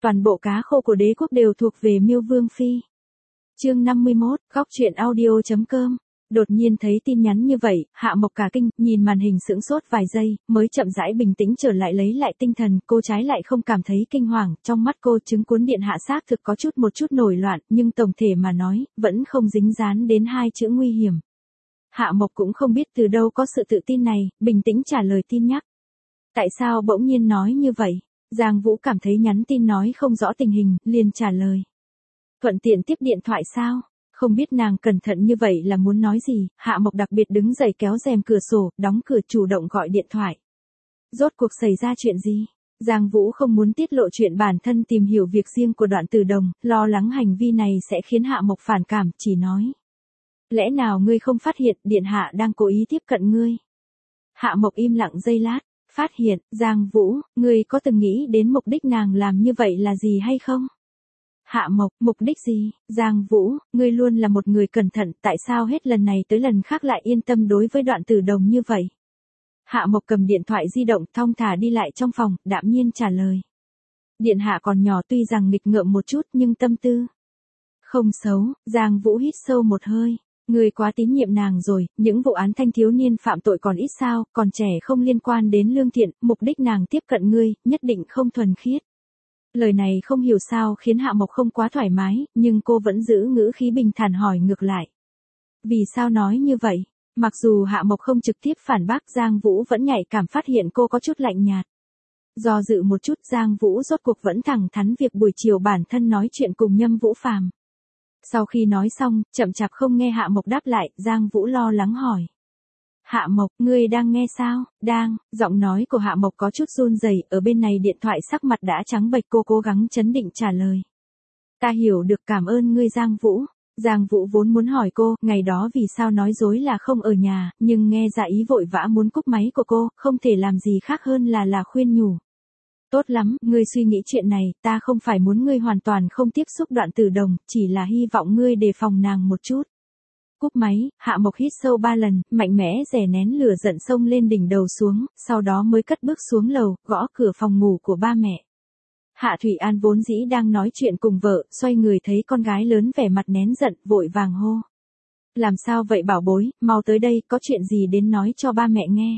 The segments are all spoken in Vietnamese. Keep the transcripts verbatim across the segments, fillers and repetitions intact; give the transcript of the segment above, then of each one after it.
toàn bộ cá khô của đế quốc đều thuộc về Miêu Vương Phi. Chương năm mươi mốt, góc truyện audio chấm com. Đột nhiên thấy tin nhắn như vậy, Hạ Mộc cả kinh, nhìn màn hình sững sốt vài giây, mới chậm rãi bình tĩnh trở lại lấy lại tinh thần, cô trái lại không cảm thấy kinh hoàng, trong mắt cô chứng cuốn điện hạ xác thực có chút một chút nổi loạn, nhưng tổng thể mà nói, vẫn không dính dán đến hai chữ nguy hiểm. Hạ Mộc cũng không biết từ đâu có sự tự tin này, bình tĩnh trả lời tin nhắc. Tại sao bỗng nhiên nói như vậy? Giang Vũ cảm thấy nhắn tin nói không rõ tình hình, liền trả lời. Thuận tiện tiếp điện thoại sao? Không biết nàng cẩn thận như vậy là muốn nói gì, Hạ Mộc đặc biệt đứng dậy kéo rèm cửa sổ, đóng cửa chủ động gọi điện thoại. Rốt cuộc xảy ra chuyện gì? Giang Vũ không muốn tiết lộ chuyện bản thân tìm hiểu việc riêng của Đoạn Tử Đồng, lo lắng hành vi này sẽ khiến Hạ Mộc phản cảm, chỉ nói. Lẽ nào ngươi không phát hiện điện hạ đang cố ý tiếp cận ngươi? Hạ Mộc im lặng giây lát, phát hiện, Giang Vũ, ngươi có từng nghĩ đến mục đích nàng làm như vậy là gì hay không? Hạ Mộc, mục đích gì? Giang Vũ, ngươi luôn là một người cẩn thận, tại sao hết lần này tới lần khác lại yên tâm đối với Đoạn Tử Đồng như vậy? Hạ Mộc cầm điện thoại di động thong thả đi lại trong phòng, đạm nhiên trả lời. Điện hạ còn nhỏ tuy rằng nghịch ngợm một chút nhưng tâm tư không xấu. Giang Vũ hít sâu một hơi. Ngươi quá tín nhiệm nàng rồi, những vụ án thanh thiếu niên phạm tội còn ít sao, còn trẻ không liên quan đến lương thiện, mục đích nàng tiếp cận ngươi, nhất định không thuần khiết. Lời này không hiểu sao khiến Hạ Mộc không quá thoải mái, nhưng cô vẫn giữ ngữ khí bình thản hỏi ngược lại. Vì sao nói như vậy? Mặc dù Hạ Mộc không trực tiếp phản bác, Giang Vũ vẫn nhạy cảm phát hiện cô có chút lạnh nhạt. Do dự một chút, Giang Vũ rốt cuộc vẫn thẳng thắn việc buổi chiều bản thân nói chuyện cùng Nhâm Vũ Phàm. Sau khi nói xong, chậm chạp không nghe Hạ Mộc đáp lại, Giang Vũ lo lắng hỏi. Hạ Mộc, ngươi đang nghe sao? Đang, giọng nói của Hạ Mộc có chút run rẩy, ở bên này điện thoại sắc mặt đã trắng bệch, cô cố gắng trấn định trả lời. Ta hiểu được, cảm ơn ngươi Giang Vũ. Giang Vũ vốn muốn hỏi cô, ngày đó vì sao nói dối là không ở nhà, nhưng nghe ra ý vội vã muốn cúp máy của cô, không thể làm gì khác hơn là là khuyên nhủ. Tốt lắm, ngươi suy nghĩ chuyện này, ta không phải muốn ngươi hoàn toàn không tiếp xúc Đoạn Tử Đồng, chỉ là hy vọng ngươi đề phòng nàng một chút. Cúp máy, Hạ Mộc hít sâu ba lần, mạnh mẽ đè nén lửa giận xông lên đỉnh đầu xuống, sau đó mới cất bước xuống lầu, gõ cửa phòng ngủ của ba mẹ. Hạ Thủy An vốn dĩ đang nói chuyện cùng vợ, xoay người thấy con gái lớn vẻ mặt nén giận, vội vàng hô. Làm sao vậy bảo bối, mau tới đây, có chuyện gì đến nói cho ba mẹ nghe.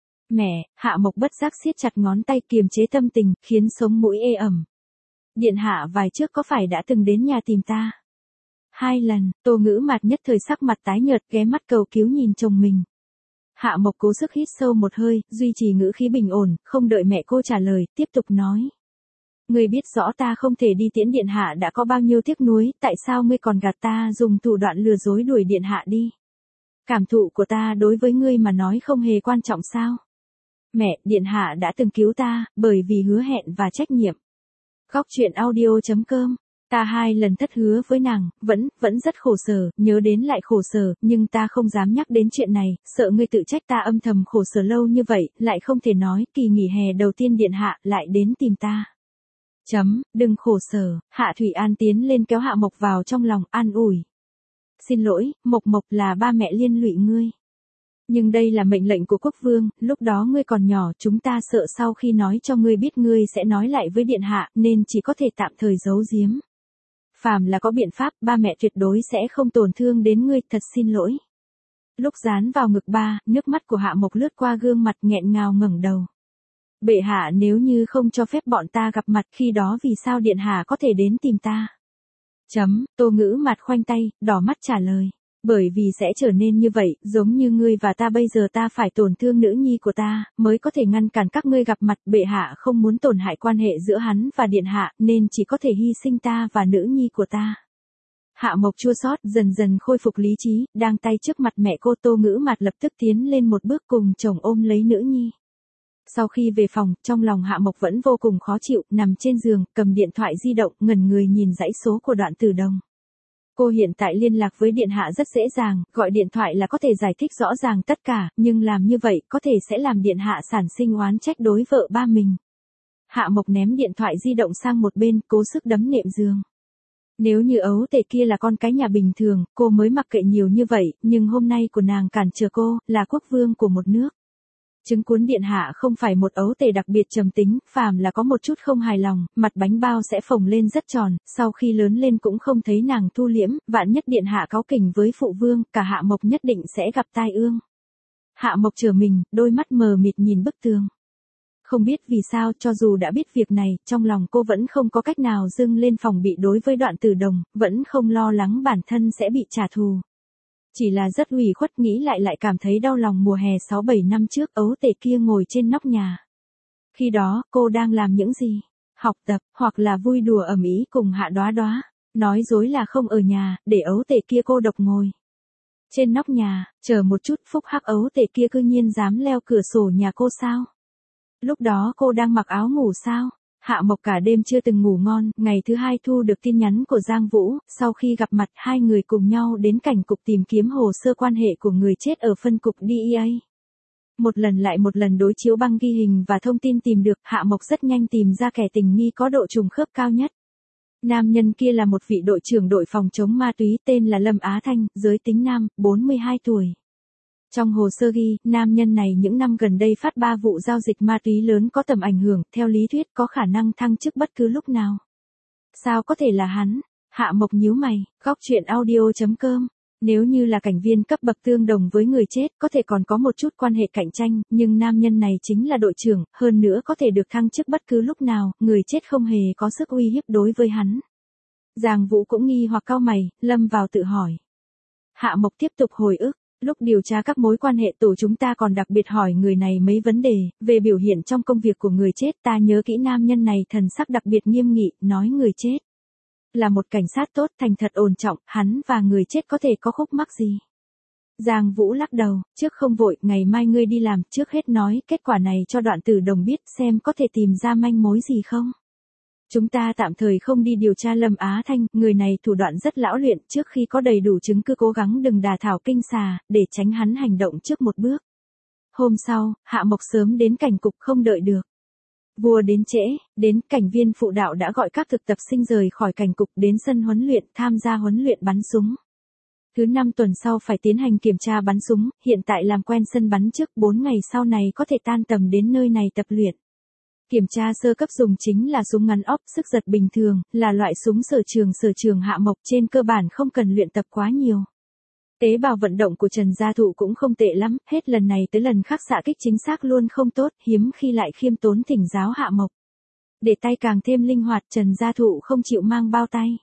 Mẹ, Hạ Mộc bất giác siết chặt ngón tay kiềm chế tâm tình, khiến sống mũi ê ẩm. Điện hạ vài trước có phải đã từng đến nhà tìm ta? Hai lần, Tô Ngữ Mạt nhất thời sắc mặt tái nhợt, ghé mắt cầu cứu nhìn chồng mình. Hạ Mộc cố sức hít sâu một hơi, duy trì ngữ khí bình ổn, không đợi mẹ cô trả lời, tiếp tục nói. Ngươi biết rõ ta không thể đi tiễn điện hạ đã có bao nhiêu tiếc nuối, tại sao ngươi còn gạt ta dùng thủ đoạn lừa dối đuổi điện hạ đi? Cảm thụ của ta đối với ngươi mà nói không hề quan trọng sao? Mẹ, điện hạ đã từng cứu ta, bởi vì hứa hẹn và trách nhiệm. Góc truyện audio chấm com. Ta hai lần thất hứa với nàng, vẫn, vẫn rất khổ sở, nhớ đến lại khổ sở, nhưng ta không dám nhắc đến chuyện này, sợ ngươi tự trách ta âm thầm khổ sở lâu như vậy, lại không thể nói, kỳ nghỉ hè đầu tiên điện hạ lại đến tìm ta. Chấm, đừng khổ sở, Hạ Thủy An tiến lên kéo Hạ Mộc vào trong lòng, an ủi. Xin lỗi, Mộc Mộc là ba mẹ liên lụy ngươi. Nhưng đây là mệnh lệnh của quốc vương, lúc đó ngươi còn nhỏ, chúng ta sợ sau khi nói cho ngươi biết ngươi sẽ nói lại với điện hạ, nên chỉ có thể tạm thời giấu giếm. Phàm là có biện pháp, ba mẹ tuyệt đối sẽ không tổn thương đến ngươi, thật xin lỗi. Lúc dán vào ngực ba, nước mắt của Hạ Mộc lướt qua gương mặt nghẹn ngào ngẩng đầu. Bệ hạ nếu như không cho phép bọn ta gặp mặt khi đó vì sao điện hạ có thể đến tìm ta? Chấm, Tô Ngữ Mạt khoanh tay, đỏ mắt trả lời. Bởi vì sẽ trở nên như vậy, giống như ngươi và ta bây giờ ta phải tổn thương nữ nhi của ta, mới có thể ngăn cản các ngươi gặp mặt, bệ hạ không muốn tổn hại quan hệ giữa hắn và điện hạ, nên chỉ có thể hy sinh ta và nữ nhi của ta. Hạ Mộc chua xót, dần dần khôi phục lý trí, đang tay trước mặt mẹ cô. Tô Ngữ Mạt lập tức tiến lên một bước cùng chồng ôm lấy nữ nhi. Sau khi về phòng, trong lòng Hạ Mộc vẫn vô cùng khó chịu, nằm trên giường, cầm điện thoại di động, ngẩn người nhìn dãy số của Đoạn Tử Đồng. Cô hiện tại liên lạc với điện hạ rất dễ dàng, gọi điện thoại là có thể giải thích rõ ràng tất cả, nhưng làm như vậy có thể sẽ làm điện hạ sản sinh oán trách đối vợ ba mình. Hạ Mộc ném điện thoại di động sang một bên, cố sức đấm nệm giường. Nếu như ấu tể kia là con cái nhà bình thường, cô mới mặc kệ nhiều như vậy, nhưng hôm nay của nàng cản trở cô, là quốc vương của một nước. Trứng cuốn điện hạ không phải một ấu tể đặc biệt trầm tính, phàm là có một chút không hài lòng, mặt bánh bao sẽ phồng lên rất tròn, sau khi lớn lên cũng không thấy nàng thu liễm, vạn nhất điện hạ cáu kỉnh với phụ vương, cả Hạ Mộc nhất định sẽ gặp tai ương. Hạ Mộc trở mình, đôi mắt mờ mịt nhìn bức tường. Không biết vì sao, cho dù đã biết việc này, trong lòng cô vẫn không có cách nào dâng lên phòng bị đối với Đoạn Tử Đồng, vẫn không lo lắng bản thân sẽ bị trả thù. Chỉ là rất ủy khuất, nghĩ lại lại cảm thấy đau lòng. Mùa hè sáu bảy năm trước, ấu tể kia ngồi trên nóc nhà. Khi đó, cô đang làm những gì? Học tập, hoặc là vui đùa ầm ĩ cùng Hạ Đoá Đoá. Nói dối là không ở nhà, để ấu tể kia cô độc ngồi trên nóc nhà, chờ một chút. Phúc hắc, ấu tể kia cư nhiên dám leo cửa sổ nhà cô sao? Lúc đó cô đang mặc áo ngủ sao? Hạ Mộc cả đêm chưa từng ngủ ngon, ngày thứ hai thu được tin nhắn của Giang Vũ, sau khi gặp mặt hai người cùng nhau đến cảnh cục tìm kiếm hồ sơ quan hệ của người chết ở phân cục đê e a. Một lần lại một lần đối chiếu băng ghi hình và thông tin tìm được, Hạ Mộc rất nhanh tìm ra kẻ tình nghi có độ trùng khớp cao nhất. Nam nhân kia là một vị đội trưởng đội phòng chống ma túy tên là Lâm Á Thanh, giới tính nam, bốn mươi hai tuổi. Trong hồ sơ ghi, nam nhân này những năm gần đây phát ba vụ giao dịch ma túy lớn có tầm ảnh hưởng, theo lý thuyết có khả năng thăng chức bất cứ lúc nào. Sao có thể là hắn? Hạ Mộc nhíu mày, góc truyện audio chấm com. Nếu như là cảnh viên cấp bậc tương đồng với người chết, có thể còn có một chút quan hệ cạnh tranh, nhưng nam nhân này chính là đội trưởng, hơn nữa có thể được thăng chức bất cứ lúc nào, người chết không hề có sức uy hiếp đối với hắn. Giang Vũ cũng nghi hoặc cau mày, lâm vào tự hỏi. Hạ Mộc tiếp tục hồi ức. Lúc điều tra các mối quan hệ tổ chúng ta còn đặc biệt hỏi người này mấy vấn đề, về biểu hiện trong công việc của người chết. Ta nhớ kỹ nam nhân này thần sắc đặc biệt nghiêm nghị, nói người chết là một cảnh sát tốt, thành thật ổn trọng, hắn và người chết có thể có khúc mắc gì? Giang Vũ lắc đầu, trước không vội, ngày mai ngươi đi làm, trước hết nói kết quả này cho Đoạn Tử Đồng biết, xem có thể tìm ra manh mối gì không. Chúng ta tạm thời không đi điều tra Lâm Á Thanh, người này thủ đoạn rất lão luyện, trước khi có đầy đủ chứng cứ cố gắng đừng đả thảo kinh xà, để tránh hắn hành động trước một bước. Hôm sau, Hạ Mộc sớm đến cảnh cục không đợi được. Vua đến trễ, đến cảnh viên phụ đạo đã gọi các thực tập sinh rời khỏi cảnh cục đến sân huấn luyện tham gia huấn luyện bắn súng. Thứ năm tuần sau phải tiến hành kiểm tra bắn súng, hiện tại làm quen sân bắn trước, bốn ngày sau này có thể tan tầm đến nơi này tập luyện. Kiểm tra sơ cấp dùng chính là súng ngắn ốp, sức giật bình thường, là loại súng sở trường sở trường Hạ Mộc, trên cơ bản không cần luyện tập quá nhiều. Tế bào vận động của Trần Gia Thụ cũng không tệ lắm, hết lần này tới lần khác xạ kích chính xác luôn không tốt, hiếm khi lại khiêm tốn thỉnh giáo Hạ Mộc. Để tay càng thêm linh hoạt, Trần Gia Thụ không chịu mang bao tay.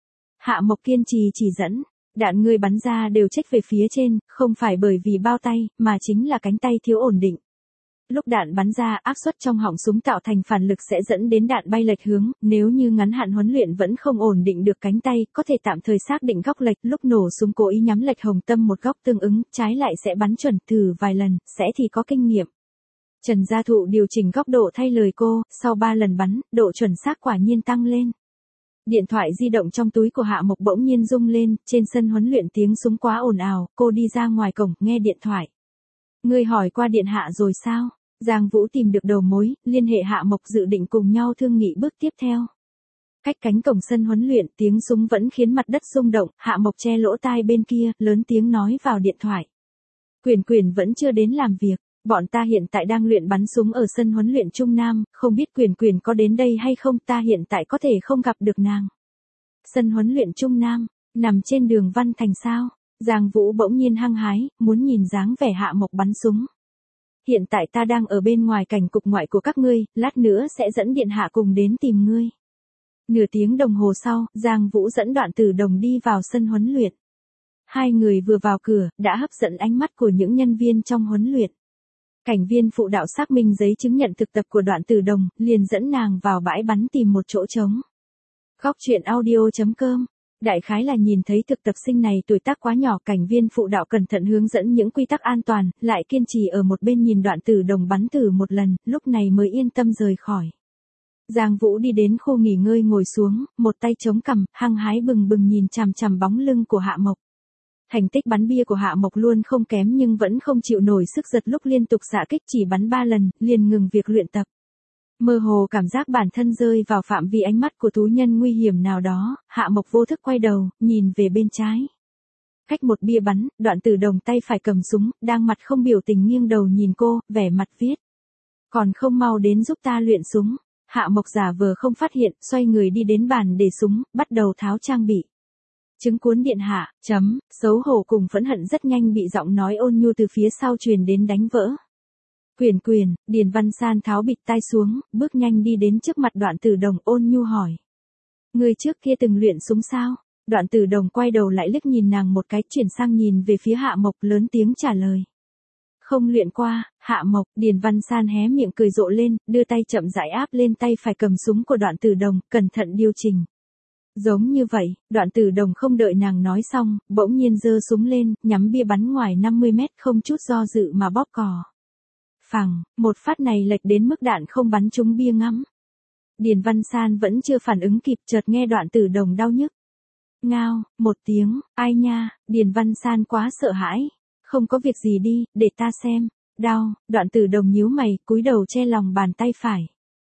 Hạ Mộc kiên trì chỉ dẫn, đạn người bắn ra đều chếch về phía trên, không phải bởi vì bao tay, mà chính là cánh tay thiếu ổn định. Lúc đạn bắn ra, áp suất trong họng súng tạo thành phản lực sẽ dẫn đến đạn bay lệch hướng, nếu như ngắn hạn huấn luyện vẫn không ổn định được cánh tay, có thể tạm thời xác định góc lệch, lúc nổ súng cố ý nhắm lệch hồng tâm một góc tương ứng, trái lại sẽ bắn chuẩn, thử vài lần, sẽ thì có kinh nghiệm. Trần Gia Thụ điều chỉnh góc độ thay lời cô, sau ba lần bắn, độ chuẩn xác quả nhiên tăng lên. Điện thoại di động trong túi của Hạ Mộc bỗng nhiên rung lên, trên sân huấn luyện tiếng súng quá ồn ào, cô đi ra ngoài cổng, nghe điện thoại. Ngươi hỏi qua điện hạ rồi sao? Giang Vũ tìm được đầu mối, liên hệ Hạ Mộc dự định cùng nhau thương nghị bước tiếp theo. Cách cánh cổng sân huấn luyện, tiếng súng vẫn khiến mặt đất rung động, Hạ Mộc che lỗ tai bên kia, lớn tiếng nói vào điện thoại. Quyền Quyền vẫn chưa đến làm việc, bọn ta hiện tại đang luyện bắn súng ở sân huấn luyện Trung Nam, không biết Quyền Quyền có đến đây hay không, ta hiện tại có thể không gặp được nàng. Sân huấn luyện Trung Nam, nằm trên đường Văn Thành sao? Giang Vũ bỗng nhiên hăng hái, muốn nhìn dáng vẻ Hạ Mộc bắn súng. Hiện tại ta đang ở bên ngoài cảnh cục ngoại của các ngươi, lát nữa sẽ dẫn điện hạ cùng đến tìm ngươi. Nửa tiếng đồng hồ sau, Giang Vũ dẫn Đoạn Tử Đồng đi vào sân huấn luyện. Hai người vừa vào cửa, đã hấp dẫn ánh mắt của những nhân viên trong huấn luyện. Cảnh viên phụ đạo xác minh giấy chứng nhận thực tập của Đoạn Tử Đồng, liền dẫn nàng vào bãi bắn tìm một chỗ trống. Góc truyện audio chấm com. Đại khái là nhìn thấy thực tập sinh này tuổi tác quá nhỏ, cảnh viên phụ đạo cẩn thận hướng dẫn những quy tắc an toàn, lại kiên trì ở một bên nhìn Đoạn Tử Đồng bắn thử một lần, lúc này mới yên tâm rời khỏi. Giang Vũ đi đến khu nghỉ ngơi ngồi xuống, một tay chống cằm, hăng hái bừng bừng nhìn chằm chằm bóng lưng của Hạ Mộc. Thành tích bắn bia của Hạ Mộc luôn không kém nhưng vẫn không chịu nổi sức giật, lúc liên tục xạ kích chỉ bắn ba lần, liền ngừng việc luyện tập. Mơ hồ cảm giác bản thân rơi vào phạm vi ánh mắt của thú nhân nguy hiểm nào đó, Hạ Mộc vô thức quay đầu, nhìn về bên trái. Cách một bia bắn, Đoạn Tử Đồng tay phải cầm súng, đang mặt không biểu tình nghiêng đầu nhìn cô, vẻ mặt viết. Còn không mau đến giúp ta luyện súng. Hạ Mộc giả vờ không phát hiện, xoay người đi đến bàn để súng, bắt đầu tháo trang bị. Chứng cuốn điện hạ, chấm, xấu hổ cùng phẫn hận rất nhanh bị giọng nói ôn nhu từ phía sau truyền đến đánh vỡ. Quyền quyền, Điền Văn San tháo bịt tai xuống, bước nhanh đi đến trước mặt Đoạn Tử Đồng ôn nhu hỏi. Người trước kia từng luyện súng sao? Đoạn Tử Đồng quay đầu lại liếc nhìn nàng một cái, chuyển sang nhìn về phía Hạ Mộc lớn tiếng trả lời. Không luyện qua. Hạ Mộc, Điền Văn San hé miệng cười rộ lên, đưa tay chậm rãi áp lên tay phải cầm súng của Đoạn Tử Đồng, cẩn thận điều chỉnh. Giống như vậy, Đoạn Tử Đồng không đợi nàng nói xong, bỗng nhiên giơ súng lên, nhắm bia bắn ngoài năm mươi mét, không chút do dự mà bóp cò. Phằng, một phát này lệch đến mức đạn không bắn trúng bia ngắm. Điền Văn San vẫn chưa phản ứng kịp, chợt nghe Đoạn Tử Đồng đau nhức. Ngao, một tiếng, ai nha, Điền Văn San quá sợ hãi. Không có việc gì đi, để ta xem. Đau, Đoạn Tử Đồng nhíu mày, cúi đầu che lòng bàn tay phải.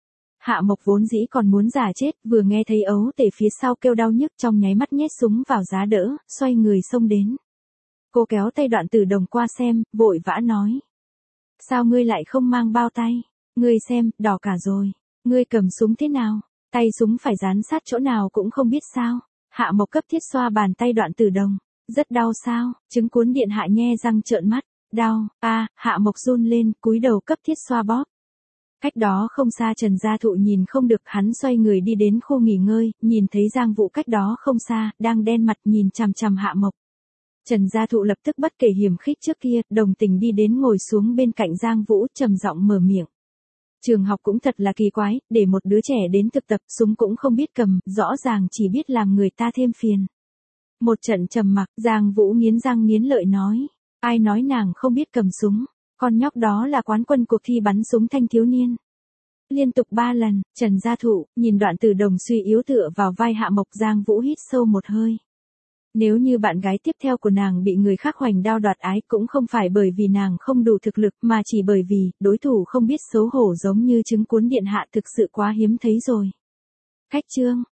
Hạ Mộc vốn dĩ còn muốn giả chết, vừa nghe thấy ấu tể phía sau kêu đau nhức trong nháy mắt nhét súng vào giá đỡ, xoay người xông đến. Cô kéo tay Đoạn Tử Đồng qua xem, vội vã nói. Sao ngươi lại không mang bao tay? Ngươi xem, đỏ cả rồi. Ngươi cầm súng thế nào? Tay súng phải dán sát chỗ nào cũng không biết sao? Hạ Mộc cấp thiết xoa bàn tay Đoạn Tử Đồng. Rất đau sao? Chứng cuốn điện hạ nhe răng trợn mắt. Đau, a, à, Hạ Mộc run lên, cúi đầu cấp thiết xoa bóp. Cách đó không xa Trần Gia Thụ nhìn không được, hắn xoay người đi đến khu nghỉ ngơi, nhìn thấy Giang Vũ cách đó không xa, đang đen mặt nhìn chằm chằm Hạ Mộc. Trần Gia Thụ lập tức bất kể hiểm khích trước kia, đồng tình đi đến ngồi xuống bên cạnh Giang Vũ, trầm giọng mở miệng. Trường học cũng thật là kỳ quái, để một đứa trẻ đến thực tập, súng cũng không biết cầm, rõ ràng chỉ biết làm người ta thêm phiền. Một trận trầm mặc, Giang Vũ nghiến răng nghiến lợi nói. Ai nói nàng không biết cầm súng, con nhóc đó là quán quân cuộc thi bắn súng thanh thiếu niên. Liên tục ba lần, Trần Gia Thụ, nhìn Đoạn Tử Đồng suy yếu tựa vào vai Hạ Mộc, Giang Vũ hít sâu một hơi. Nếu như bạn gái tiếp theo của nàng bị người khác hoành đao đoạt ái cũng không phải bởi vì nàng không đủ thực lực mà chỉ bởi vì đối thủ không biết xấu hổ giống như chứng cuốn điện hạ thực sự quá hiếm thấy rồi. Cách chương